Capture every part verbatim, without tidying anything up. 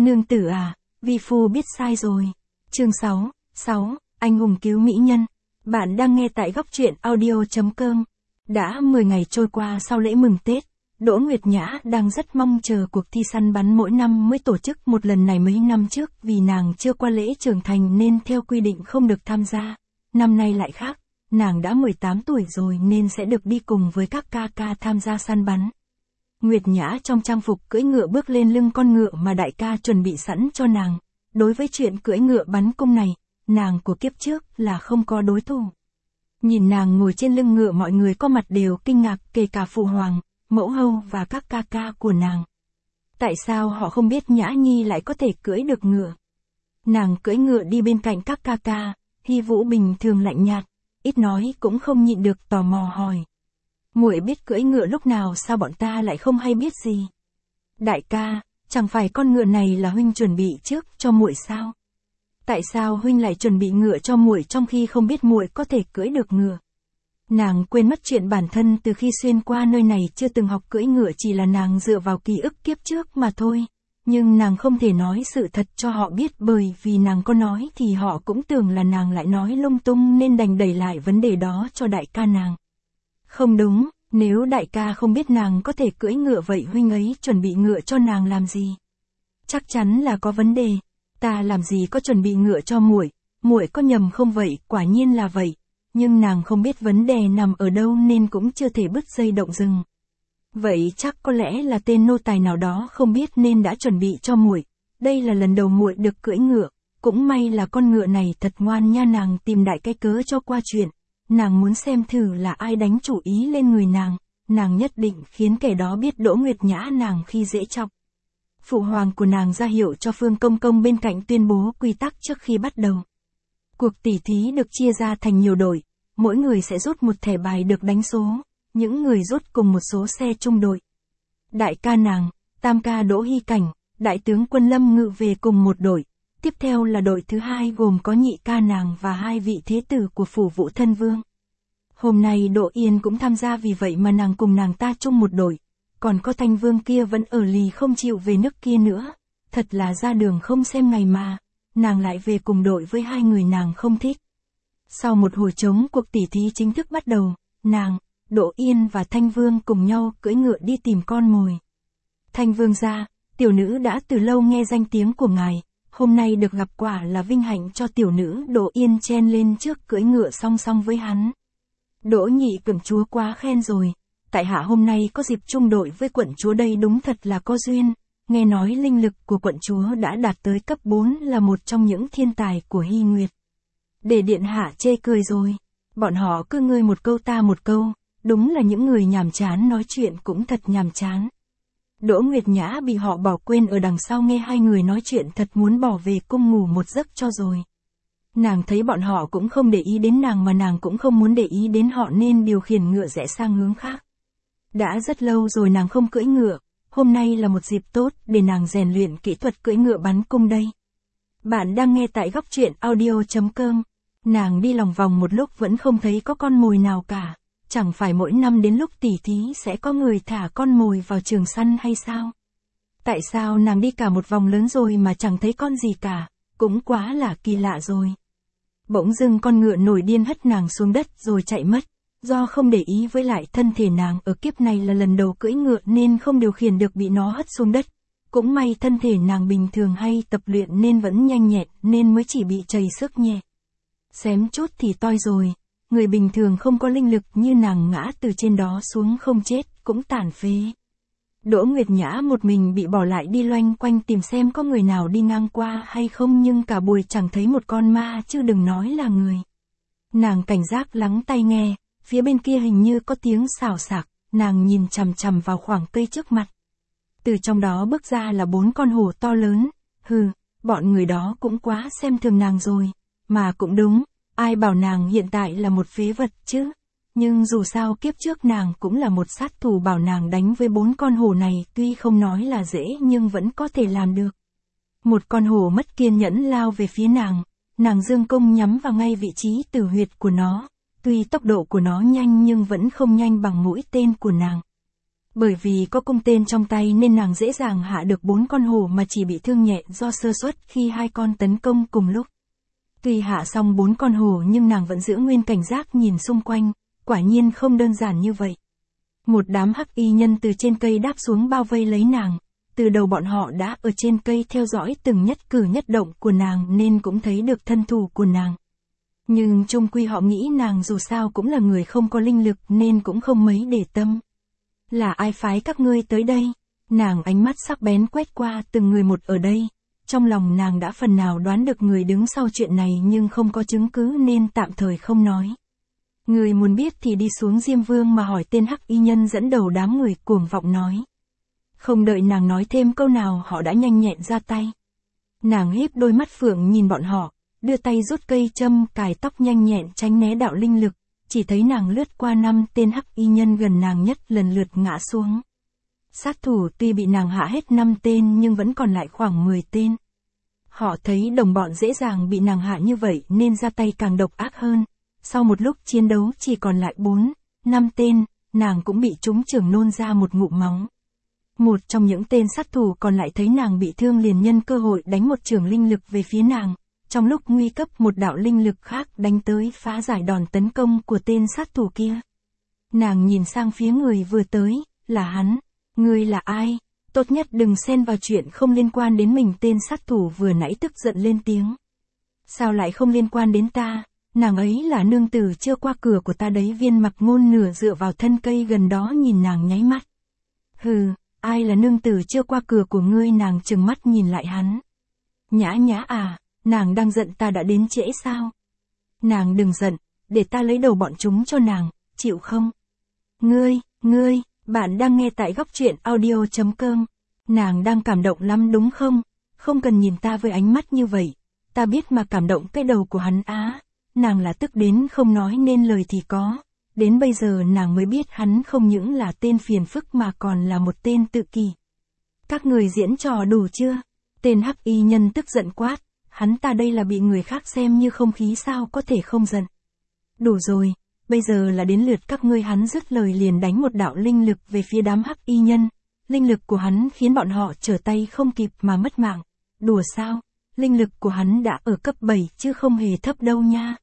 Nương tử à, vi phu biết sai rồi. Chương sáu, sáu, anh hùng cứu mỹ nhân. Bạn đang nghe tại góc truyện audio chấm com. Đã mười ngày trôi qua sau lễ mừng Tết, Đỗ Nguyệt Nhã đang rất mong chờ cuộc thi săn bắn mỗi năm mới tổ chức một lần này. Mấy năm trước vì nàng chưa qua lễ trưởng thành nên theo quy định không được tham gia. Năm nay lại khác, nàng đã mười tám tuổi rồi nên sẽ được đi cùng với các ca ca tham gia săn bắn. Nguyệt Nhã trong trang phục cưỡi ngựa bước lên lưng con ngựa mà đại ca chuẩn bị sẵn cho nàng. Đối với chuyện cưỡi ngựa bắn cung này, nàng của kiếp trước là không có đối thủ. Nhìn nàng ngồi trên lưng ngựa, mọi người có mặt đều kinh ngạc, kể cả phụ hoàng, mẫu hầu và các ca ca của nàng. Tại sao họ không biết Nhã Nhi lại có thể cưỡi được ngựa? Nàng cưỡi ngựa đi bên cạnh các ca ca, Hy Vũ bình thường lạnh nhạt, ít nói cũng không nhịn được tò mò hỏi. Muội biết cưỡi ngựa lúc nào sao bọn ta lại không hay biết gì? Đại ca, chẳng phải con ngựa này là huynh chuẩn bị trước cho muội sao? Tại sao huynh lại chuẩn bị ngựa cho muội trong khi không biết muội có thể cưỡi được ngựa? Nàng quên mất chuyện bản thân từ khi xuyên qua nơi này chưa từng học cưỡi ngựa, chỉ là nàng dựa vào ký ức kiếp trước mà thôi. Nhưng nàng không thể nói sự thật cho họ biết, bởi vì nàng có nói thì họ cũng tưởng là nàng lại nói lung tung nên đành đẩy lại vấn đề đó cho đại ca nàng. Không đúng, nếu đại ca không biết nàng có thể cưỡi ngựa vậy huynh ấy chuẩn bị ngựa cho nàng làm gì? Chắc chắn là có vấn đề. Ta làm gì có chuẩn bị ngựa cho muội, muội có nhầm không vậy? Quả nhiên là vậy, nhưng nàng không biết vấn đề nằm ở đâu nên cũng chưa thể bứt dây động rừng. Vậy chắc có lẽ là tên nô tài nào đó không biết nên đã chuẩn bị cho muội. Đây là lần đầu muội được cưỡi ngựa, cũng may là con ngựa này thật ngoan nha. Nàng tìm đại cái cớ cho qua chuyện. Nàng muốn xem thử là ai đánh chủ ý lên người nàng, nàng nhất định khiến kẻ đó biết Đỗ Nguyệt Nhã nàng khi dễ chọc. Phụ hoàng của nàng ra hiệu cho Phương Công Công bên cạnh tuyên bố quy tắc trước khi bắt đầu. Cuộc tỉ thí được chia ra thành nhiều đội, mỗi người sẽ rút một thẻ bài được đánh số, những người rút cùng một số xe chung đội. Đại ca nàng, tam ca Đỗ Hy Cảnh, đại tướng quân Lâm Ngự về cùng một đội, tiếp theo là đội thứ hai gồm có nhị ca nàng và hai vị thế tử của phủ Vũ Thân Vương. Hôm nay Đỗ Yên cũng tham gia, vì vậy mà nàng cùng nàng ta chung một đội. Còn có Thanh Vương kia vẫn ở lì không chịu về nước kia nữa. Thật là ra đường không xem ngày mà, nàng lại về cùng đội với hai người nàng không thích. Sau một hồi trống, cuộc tỉ thí chính thức bắt đầu. Nàng, Đỗ Yên và Thanh Vương cùng nhau cưỡi ngựa đi tìm con mồi. Thanh Vương gia, tiểu nữ đã từ lâu nghe danh tiếng của ngài, hôm nay được gặp quả là vinh hạnh cho tiểu nữ. Đỗ Yên chen lên trước cưỡi ngựa song song với hắn. Đỗ nhị cửm chúa quá khen rồi. Tại hạ hôm nay có dịp chung đội với quận chúa đây đúng thật là có duyên. Nghe nói linh lực của quận chúa đã đạt tới cấp bốn, là một trong những thiên tài của Hy Nguyệt. Để điện hạ chê cười rồi. Bọn họ cứ ngươi một câu ta một câu, đúng là những người nhàm chán, nói chuyện cũng thật nhàm chán. Đỗ Nguyệt Nhã bị họ bỏ quên ở đằng sau, nghe hai người nói chuyện thật muốn bỏ về cung ngủ một giấc cho rồi. Nàng thấy bọn họ cũng không để ý đến nàng mà nàng cũng không muốn để ý đến họ nên điều khiển ngựa rẽ sang hướng khác. Đã rất lâu rồi nàng không cưỡi ngựa, hôm nay là một dịp tốt để nàng rèn luyện kỹ thuật cưỡi ngựa bắn cung đây. Bạn đang nghe tại góc truyện audio chấm com. Nàng đi lòng vòng một lúc vẫn không thấy có con mồi nào cả. Chẳng phải mỗi năm đến lúc tỉ thí sẽ có người thả con mồi vào trường săn hay sao? Tại sao nàng đi cả một vòng lớn rồi mà chẳng thấy con gì cả? Cũng quá là kỳ lạ rồi. Bỗng dưng con ngựa nổi điên hất nàng xuống đất rồi chạy mất. Do không để ý với lại thân thể nàng ở kiếp này là lần đầu cưỡi ngựa nên không điều khiển được, bị nó hất xuống đất. Cũng may thân thể nàng bình thường hay tập luyện nên vẫn nhanh nhẹn nên mới chỉ bị trầy xước nhẹ. Xém chút thì toi rồi. Người bình thường không có linh lực như nàng ngã từ trên đó xuống không chết cũng tàn phế. Đỗ Nguyệt Nhã một mình bị bỏ lại đi loanh quanh tìm xem có người nào đi ngang qua hay không, nhưng cả buổi chẳng thấy một con ma chứ đừng nói là người. Nàng cảnh giác lắng tai nghe, phía bên kia hình như có tiếng xào xạc, nàng nhìn chằm chằm vào khoảng cây trước mặt. Từ trong đó bước ra là bốn con hổ to lớn. Hừ, bọn người đó cũng quá xem thường nàng rồi. Mà cũng đúng, ai bảo nàng hiện tại là một phế vật chứ. Nhưng dù sao kiếp trước nàng cũng là một sát thủ, bảo nàng đánh với bốn con hổ này tuy không nói là dễ nhưng vẫn có thể làm được. Một con hổ mất kiên nhẫn lao về phía nàng, nàng giương cung nhắm vào ngay vị trí tử huyệt của nó. Tuy tốc độ của nó nhanh nhưng vẫn không nhanh bằng mũi tên của nàng. Bởi vì có cung tên trong tay nên nàng dễ dàng hạ được bốn con hổ mà chỉ bị thương nhẹ do sơ suất khi hai con tấn công cùng lúc. Tuy hạ xong bốn con hổ nhưng nàng vẫn giữ nguyên cảnh giác nhìn xung quanh, quả nhiên không đơn giản như vậy. Một đám hắc y nhân từ trên cây đáp xuống bao vây lấy nàng, từ đầu bọn họ đã ở trên cây theo dõi từng nhất cử nhất động của nàng nên cũng thấy được thân thủ của nàng. Nhưng chung quy họ nghĩ nàng dù sao cũng là người không có linh lực nên cũng không mấy để tâm. Là ai phái các ngươi tới đây? Nàng ánh mắt sắc bén quét qua từng người một ở đây. Trong lòng nàng đã phần nào đoán được người đứng sau chuyện này nhưng không có chứng cứ nên tạm thời không nói. Người muốn biết thì đi xuống Diêm Vương mà hỏi, tên hắc y nhân dẫn đầu đám người cuồng vọng nói. Không đợi nàng nói thêm câu nào họ đã nhanh nhẹn ra tay. Nàng híp đôi mắt phượng nhìn bọn họ, đưa tay rút cây châm cài tóc nhanh nhẹn tránh né đạo linh lực, chỉ thấy nàng lướt qua năm tên hắc y nhân gần nàng nhất lần lượt ngã xuống. Sát thủ tuy bị nàng hạ hết năm tên nhưng vẫn còn lại khoảng mười tên. Họ thấy đồng bọn dễ dàng bị nàng hạ như vậy nên ra tay càng độc ác hơn. Sau một lúc chiến đấu chỉ còn lại bốn, năm tên, nàng cũng bị trúng chưởng nôn ra một ngụm máu. Một trong những tên sát thủ còn lại thấy nàng bị thương liền nhân cơ hội đánh một chưởng linh lực về phía nàng. Trong lúc nguy cấp một đạo linh lực khác đánh tới phá giải đòn tấn công của tên sát thủ kia. Nàng nhìn sang phía người vừa tới, là hắn. Ngươi là ai? Tốt nhất đừng xen vào chuyện không liên quan đến mình. Tên sát thủ vừa nãy tức giận lên tiếng. Sao lại không liên quan đến ta? Nàng ấy là nương tử chưa qua cửa của ta đấy. Viên Mặc Ngôn nửa dựa vào thân cây gần đó nhìn nàng nháy mắt. Hừ, ai là nương tử chưa qua cửa của ngươi? Nàng trừng mắt nhìn lại hắn. Nhã Nhã à, nàng đang giận ta đã đến trễ sao? Nàng đừng giận, để ta lấy đầu bọn chúng cho nàng, chịu không? Ngươi, ngươi, bạn đang nghe tại góc truyện audio chấm com. Nàng đang cảm động lắm đúng không? Không cần nhìn ta với ánh mắt như vậy. Ta biết mà cảm động cái đầu của hắn á. Nàng là tức đến không nói nên lời thì có. Đến bây giờ nàng mới biết hắn không những là tên phiền phức mà còn là một tên tự kỷ. Các người diễn trò đủ chưa? Tên hắc y nhân tức giận quát. Hắn ta đây là bị người khác xem như không khí sao có thể không giận. Đủ rồi, bây giờ là đến lượt các ngươi. Hắn dứt lời liền đánh một đạo linh lực về phía đám hắc y nhân. Linh lực của hắn khiến bọn họ trở tay không kịp mà mất mạng. Đùa sao? Linh lực của hắn đã ở cấp bảy chứ không hề thấp đâu nha.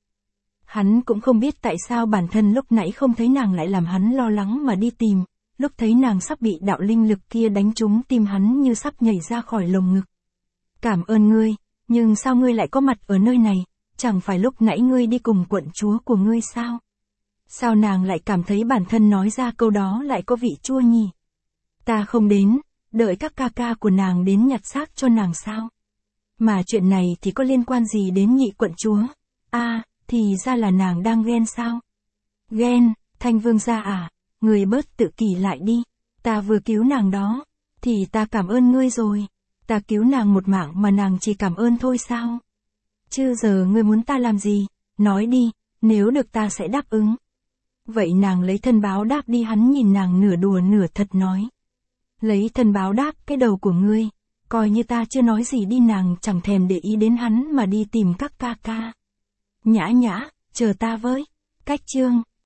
Hắn cũng không biết tại sao bản thân lúc nãy không thấy nàng lại làm hắn lo lắng mà đi tìm. Lúc thấy nàng sắp bị đạo linh lực kia đánh trúng tim hắn như sắp nhảy ra khỏi lồng ngực. Cảm ơn ngươi, nhưng sao ngươi lại có mặt ở nơi này? Chẳng phải lúc nãy ngươi đi cùng quận chúa của ngươi sao? Sao nàng lại cảm thấy bản thân nói ra câu đó lại có vị chua nhỉ? Ta không đến, đợi các ca ca của nàng đến nhặt xác cho nàng sao? Mà chuyện này thì có liên quan gì đến nhị quận chúa? À, thì ra là nàng đang ghen sao? Ghen, Thanh Vương gia à, người bớt tự kỷ lại đi. Ta vừa cứu nàng đó, thì ta cảm ơn ngươi rồi. Ta cứu nàng một mạng mà nàng chỉ cảm ơn thôi sao? Chứ giờ ngươi muốn ta làm gì? Nói đi, nếu được ta sẽ đáp ứng. Vậy nàng lấy thân báo đáp đi. Hắn nhìn nàng nửa đùa nửa thật nói. Lấy thân báo đáp cái đầu của ngươi, coi như ta chưa nói gì đi. Nàng chẳng thèm để ý đến hắn mà đi tìm các ca ca. Nhã Nhã, chờ ta với. Cách chương